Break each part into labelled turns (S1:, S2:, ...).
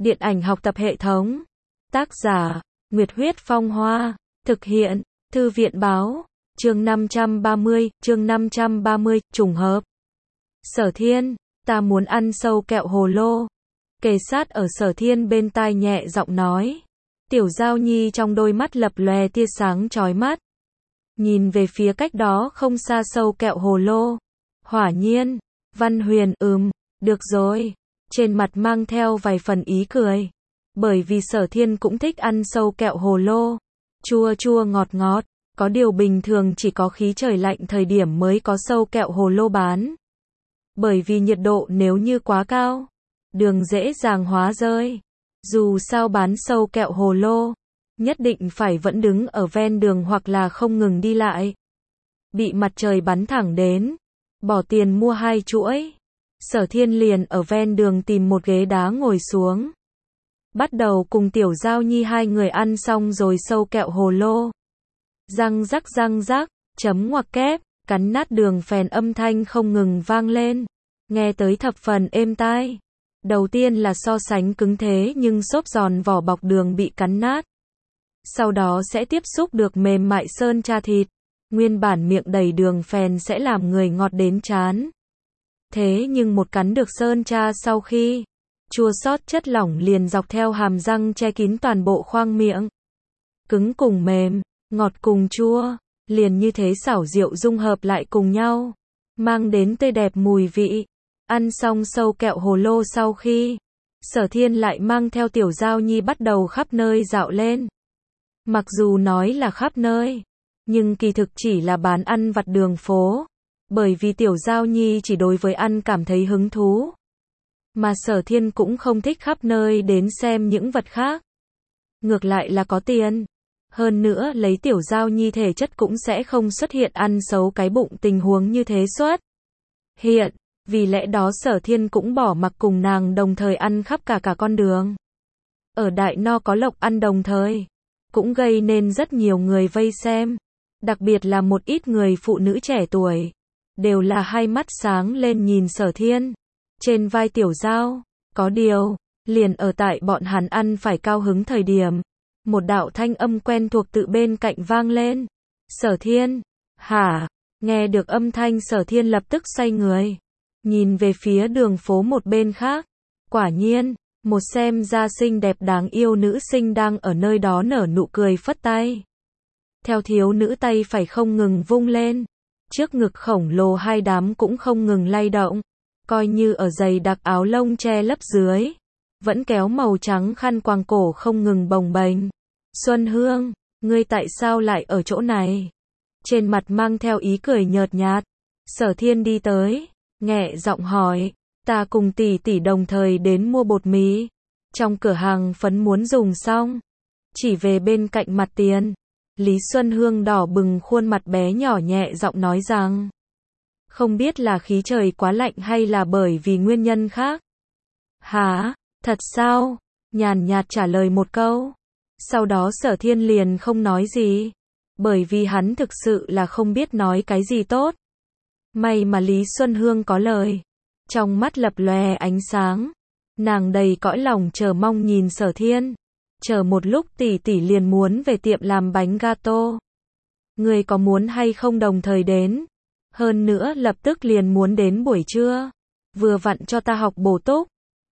S1: Điện ảnh học tập hệ thống. Tác giả, Nguyệt Huyết Phong Hoa. Thực hiện, Thư viện Báo. Chương 530, trùng hợp. Sở Thiên, ta muốn ăn sâu kẹo hồ lô. Kề sát ở Sở Thiên bên tai nhẹ giọng nói. Tiểu Giao Nhi trong đôi mắt lập lòe tia sáng chói mắt. Nhìn về phía cách đó không xa sâu kẹo hồ lô. Hỏa Nhiên, Văn Huyền, được rồi. Trên mặt mang theo vài phần ý cười. Bởi vì Sở Thiên cũng thích ăn sâu kẹo hồ lô. Chua chua ngọt ngọt. Có điều bình thường chỉ có khí trời lạnh thời điểm mới có sâu kẹo hồ lô bán. Bởi vì nhiệt độ nếu như quá cao, đường dễ dàng hóa rơi. Dù sao bán sâu kẹo hồ lô, nhất định phải vẫn đứng ở ven đường hoặc là không ngừng đi lại. Bị mặt trời bắn thẳng đến, bỏ tiền mua 2 chuỗi. Sở Thiên liền ở ven đường tìm một ghế đá ngồi xuống. Bắt đầu cùng Tiểu Giao Nhi hai người ăn xong rồi sâu kẹo hồ lô. Răng rắc, chấm ngoặc kép, cắn nát đường phèn âm thanh không ngừng vang lên. Nghe tới thập phần êm tai. Đầu tiên là so sánh cứng thế nhưng xốp giòn vỏ bọc đường bị cắn nát. Sau đó sẽ tiếp xúc được mềm mại sơn tra thịt. Nguyên bản miệng đầy đường phèn sẽ làm người ngọt đến chán. Thế nhưng một cắn được sơn tra sau khi chua xót chất lỏng liền dọc theo hàm răng che kín toàn bộ khoang miệng. Cứng cùng mềm, ngọt cùng chua, liền như thế xảo diệu dung hợp lại cùng nhau, mang đến tươi đẹp mùi vị. Ăn xong sâu kẹo hồ lô sau khi, Sở Thiên lại mang theo Tiểu Giao Nhi bắt đầu khắp nơi dạo lên. Mặc dù nói là khắp nơi, nhưng kỳ thực chỉ là bán ăn vặt đường phố, bởi vì Tiểu Giao Nhi chỉ đối với ăn cảm thấy hứng thú. Mà Sở Thiên cũng không thích khắp nơi đến xem những vật khác. Ngược lại là có tiền. Hơn nữa lấy Tiểu Giao Nhi thể chất cũng sẽ không xuất hiện ăn xấu cái bụng tình huống như thế xuất hiện. Vì lẽ đó Sở Thiên cũng bỏ mặc cùng nàng đồng thời ăn khắp cả con đường. Ở Đại No có lộc ăn đồng thời, cũng gây nên rất nhiều người vây xem. Đặc biệt là một ít người phụ nữ trẻ tuổi, đều là hai mắt sáng lên nhìn Sở Thiên. Trên vai Tiểu Giao, có điều, liền ở tại bọn hắn ăn phải cao hứng thời điểm. Một đạo thanh âm quen thuộc tự bên cạnh vang lên. Sở Thiên, hả? Nghe được âm thanh Sở Thiên lập tức xoay người. Nhìn về phía đường phố một bên khác. Quả nhiên, một xem ra xinh đẹp đáng yêu nữ sinh đang ở nơi đó nở nụ cười phất tay. Theo thiếu nữ tay phải không ngừng vung lên. Trước ngực khổng lồ hai đám cũng không ngừng lay động. Coi như ở dày đặc áo lông che lấp dưới. Vẫn kéo màu trắng khăn quàng cổ không ngừng bồng bềnh. Xuân Hương, ngươi tại sao lại ở chỗ này? Trên mặt mang theo ý cười nhợt nhạt. Sở Thiên đi tới, nhẹ giọng hỏi. Ta cùng tỷ tỷ đồng thời đến mua bột mì. Trong cửa hàng phấn muốn dùng xong. Chỉ về bên cạnh mặt tiền. Lý Xuân Hương đỏ bừng khuôn mặt bé nhỏ nhẹ giọng nói rằng. Không biết là khí trời quá lạnh hay là bởi vì nguyên nhân khác. Hả? Thật sao? Nhàn nhạt trả lời một câu. Sau đó Sở Thiên liền không nói gì. Bởi vì hắn thực sự là không biết nói cái gì tốt. May mà Lý Xuân Hương có lời. Trong mắt lập lòe ánh sáng. Nàng đầy cõi lòng chờ mong nhìn Sở Thiên. Chờ một lúc tỷ tỷ liền muốn về tiệm làm bánh gato. Người có muốn hay không đồng thời đến? Hơn nữa lập tức liền muốn đến buổi trưa. Vừa vặn cho ta học bổ túc.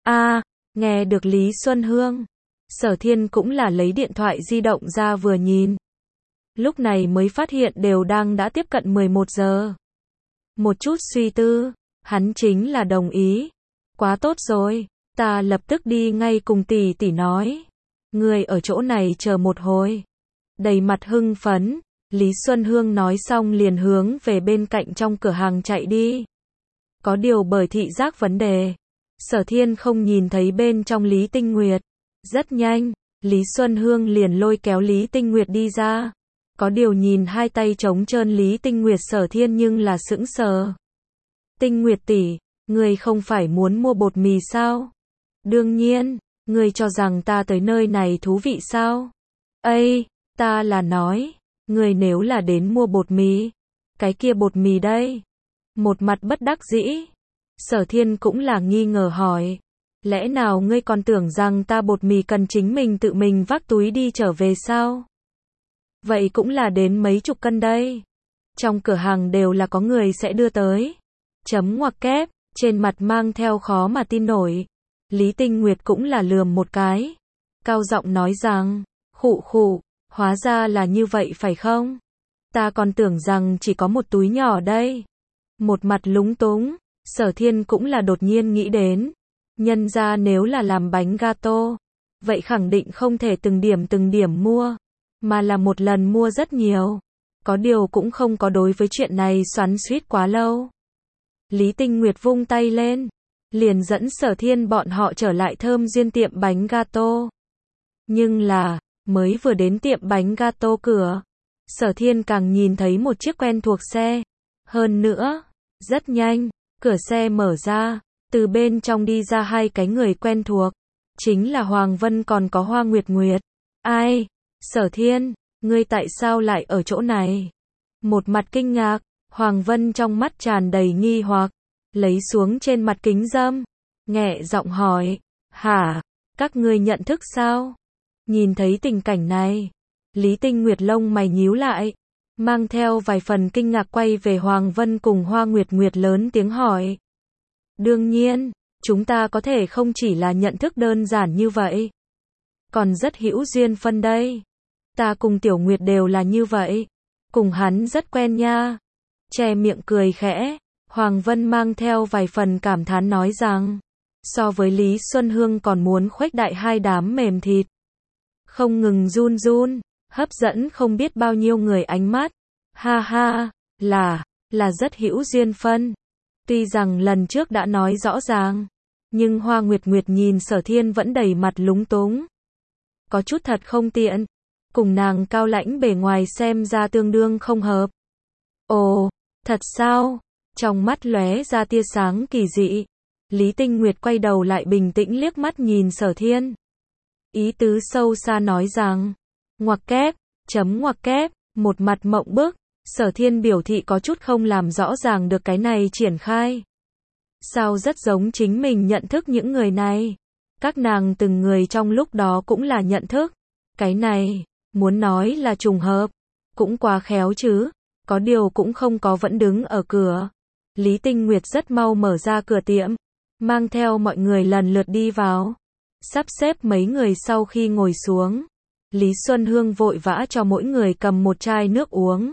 S1: Nghe được Lý Xuân Hương. Sở Thiên cũng là lấy điện thoại di động ra vừa nhìn. Lúc này mới phát hiện đều đã tiếp cận 11 giờ. Một chút suy tư, hắn chính là đồng ý. Quá tốt rồi, ta lập tức đi ngay cùng tỷ tỷ nói. Người ở chỗ này chờ một hồi. Đầy mặt hưng phấn, Lý Xuân Hương nói xong liền hướng về bên cạnh trong cửa hàng chạy đi. Có điều bởi thị giác vấn đề, Sở Thiên không nhìn thấy bên trong Lý Tinh Nguyệt. Rất nhanh, Lý Xuân Hương liền lôi kéo Lý Tinh Nguyệt đi ra. Có điều nhìn hai tay trống trơn Lý Tinh Nguyệt Sở Thiên nhưng là sững sờ. Tinh Nguyệt tỷ, ngươi không phải muốn mua bột mì sao? Đương nhiên, ngươi cho rằng ta tới nơi này thú vị sao? Ta là nói, ngươi nếu là đến mua bột mì, cái kia bột mì đây. Một mặt bất đắc dĩ. Sở Thiên cũng là nghi ngờ hỏi. Lẽ nào ngươi còn tưởng rằng ta bột mì cần chính mình tự mình vác túi đi trở về sao? Vậy cũng là đến mấy chục cân đây. Trong cửa hàng đều là có người sẽ đưa tới. Chấm ngoặc kép, trên mặt mang theo khó mà tin nổi. Lý Tinh Nguyệt cũng là lườm một cái. Cao giọng nói rằng, khụ khụ, hóa ra là như vậy phải không? Ta còn tưởng rằng chỉ có một túi nhỏ đây. Một mặt lúng túng, Sở Thiên cũng là đột nhiên nghĩ đến. Nhân ra nếu là làm bánh gato, vậy khẳng định không thể từng điểm mua, mà là một lần mua rất nhiều. Có điều cũng không có đối với chuyện này xoắn xuýt quá lâu. Lý Tinh Nguyệt vung tay lên, liền dẫn Sở Thiên bọn họ trở lại Thơm Duyên tiệm bánh gato. Nhưng là, mới vừa đến tiệm bánh gato cửa, Sở Thiên càng nhìn thấy một chiếc quen thuộc xe. Hơn nữa, rất nhanh, cửa xe mở ra, từ bên trong đi ra hai cái người quen thuộc. Chính là Hoàng Vân còn có Hoa Nguyệt Nguyệt. Ai? Sở Thiên, ngươi tại sao lại ở chỗ này? Một mặt kinh ngạc, Hoàng Vân trong mắt tràn đầy nghi hoặc, lấy xuống trên mặt kính râm, nhẹ giọng hỏi, hả, các ngươi nhận thức sao? Nhìn thấy tình cảnh này, Lý Tinh Nguyệt lông mày nhíu lại, mang theo vài phần kinh ngạc quay về Hoàng Vân cùng Hoa Nguyệt Nguyệt lớn tiếng hỏi. Đương nhiên, chúng ta có thể không chỉ là nhận thức đơn giản như vậy, còn rất hữu duyên phân đây. Ta cùng Tiểu Nguyệt đều là như vậy, cùng hắn rất quen nha. Che miệng cười khẽ, Hoàng Vân mang theo vài phần cảm thán nói rằng, so với Lý Xuân Hương còn muốn khuếch đại hai đám mềm thịt. Không ngừng run run, hấp dẫn không biết bao nhiêu người ánh mắt. Ha ha, là rất hữu duyên phân. Tuy rằng lần trước đã nói rõ ràng, nhưng Hoa Nguyệt Nguyệt nhìn Sở Thiên vẫn đầy mặt lúng túng. Có chút thật không tiện, cùng nàng cao lãnh bề ngoài xem ra tương đương không hợp. Ồ, thật sao? Trong mắt lóe ra tia sáng kỳ dị. Lý Tinh Nguyệt quay đầu lại bình tĩnh liếc mắt nhìn Sở Thiên. Ý tứ sâu xa nói rằng, ngoặc kép, chấm ngoặc kép, một mặt mộng bức. Sở Thiên biểu thị có chút không làm rõ ràng được cái này triển khai. Sao rất giống chính mình nhận thức những người này. Các nàng từng người trong lúc đó cũng là nhận thức. Cái này, muốn nói là trùng hợp, cũng quá khéo chứ. Có điều cũng không có vẫn đứng ở cửa. Lý Tinh Nguyệt rất mau mở ra cửa tiệm, mang theo mọi người lần lượt đi vào. Sắp xếp mấy người sau khi ngồi xuống, Lý Xuân Hương vội vã cho mỗi người cầm một chai nước uống.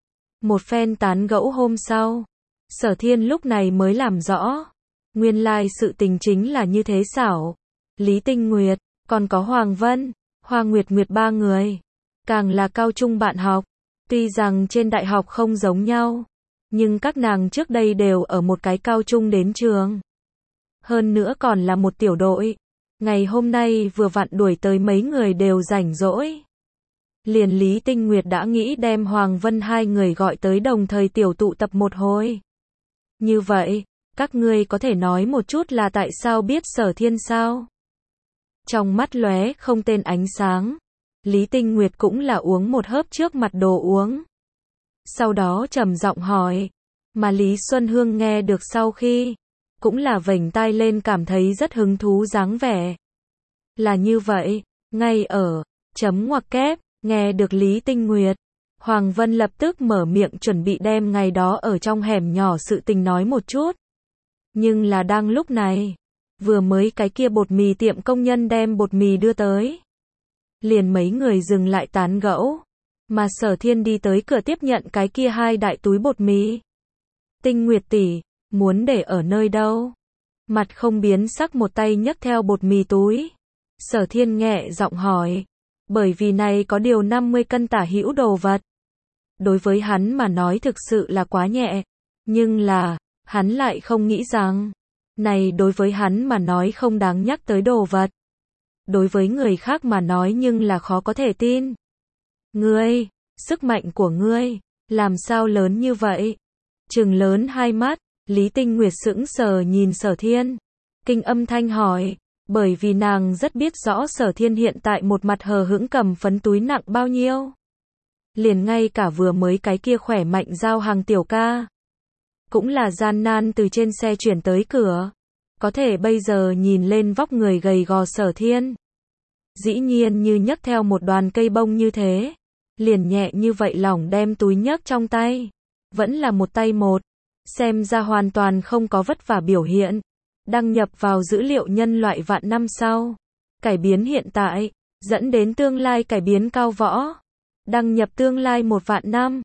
S1: Một phen tán gẫu hôm sau, Sở Thiên lúc này mới làm rõ. Nguyên lai sự tình chính là như thế xảo. Lý Tinh Nguyệt, còn có Hoàng Vân, Hoa Nguyệt Nguyệt ba người. Càng là cao trung bạn học. Tuy rằng trên đại học không giống nhau, nhưng các nàng trước đây đều ở một cái cao trung đến trường. Hơn nữa còn là một tiểu đội. Ngày hôm nay vừa vặn đuổi tới mấy người đều rảnh rỗi. Liền Lý Tinh Nguyệt đã nghĩ đem Hoàng Vân hai người gọi tới đồng thời tiểu tụ tập một hồi. Như vậy, các ngươi có thể nói một chút là tại sao biết Sở Thiên sao? Trong mắt lóe không tên ánh sáng, Lý Tinh Nguyệt cũng là uống một hớp trước mặt đồ uống. Sau đó trầm giọng hỏi, mà Lý Xuân Hương nghe được sau khi, cũng là vểnh tai lên cảm thấy rất hứng thú dáng vẻ. Là như vậy, ngay ở, chấm ngoặc kép, nghe được Lý Tinh Nguyệt, Hoàng Vân lập tức mở miệng chuẩn bị đem ngày đó ở trong hẻm nhỏ sự tình nói một chút. Nhưng là đang lúc này, vừa mới cái kia bột mì tiệm công nhân đem bột mì đưa tới. Liền mấy người dừng lại tán gẫu, mà Sở Thiên đi tới cửa tiếp nhận cái kia hai đại túi bột mì. Tinh Nguyệt tỷ, muốn để ở nơi đâu? Mặt không biến sắc một tay nhấc theo bột mì túi. Sở Thiên nhẹ giọng hỏi, bởi vì này có điều 50 cân tả hữu đồ vật. Đối với hắn mà nói thực sự là quá nhẹ, nhưng là, hắn lại không nghĩ rằng, này đối với hắn mà nói không đáng nhắc tới đồ vật. Đối với người khác mà nói nhưng là khó có thể tin. Ngươi, sức mạnh của ngươi, làm sao lớn như vậy? Trừng lớn hai mắt, Lý Tinh Nguyệt sững sờ nhìn Sở Thiên. Kinh âm thanh hỏi, bởi vì nàng rất biết rõ Sở Thiên hiện tại một mặt hờ hững cầm phấn túi nặng bao nhiêu. Liền ngay cả vừa mới cái kia khỏe mạnh giao hàng tiểu ca, cũng là gian nan từ trên xe chuyển tới cửa. Có thể bây giờ nhìn lên vóc người gầy gò Sở Thiên. Dĩ nhiên như nhấc theo một đoàn cây bông như thế. Liền nhẹ như vậy lỏng đem túi nhấc trong tay. Vẫn là một tay một. Xem ra hoàn toàn không có vất vả biểu hiện. Đăng nhập vào dữ liệu nhân loại vạn năm sau. Cải biến hiện tại. Dẫn đến tương lai cải biến cao võ. Đăng nhập tương lai 1 vạn năm.